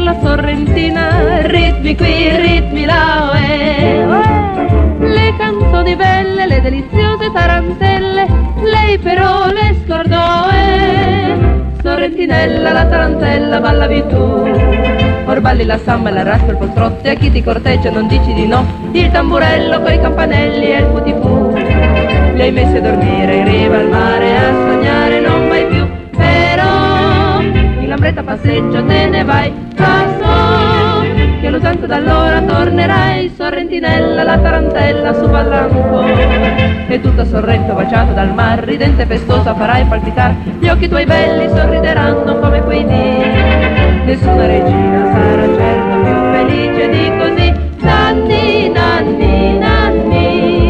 la sorrentina, ritmi qui, ritmi là, le canzoni belle, le deliziose tarantelle, lei però le scordò, Sorrentinella, la tarantella, ballavi tu. Or balli la samba e la raspa il poltrotto, e a chi ti corteggia non dici di no, il tamburello coi campanelli e il putifu. Li hai messi a dormire in riva al mare, a sognare non vai più, però in lambretta passeggio te ne vai, passo, che lo tanto d'allora tornerai, Sorrentinella, la tarantella su ballanco. E tutta Sorrento baciata dal mar, ridente e festosa farai palpitar, gli occhi tuoi belli sorrideranno come quei dì. Nessuna regina sarà certo più felice di così, nanni, nanni, nanni.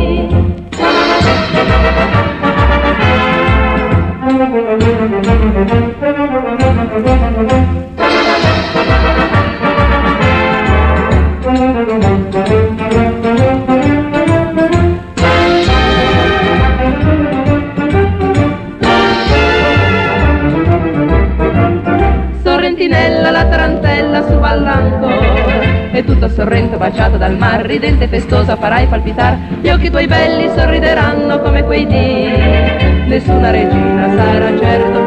Sorrentinella, la tarantella su ballanco, e tutto Sorrento baciato dal mar, ridente e festosa farai palpitar, gli occhi tuoi belli sorrideranno come quei dì. Nessuna regina sarà certo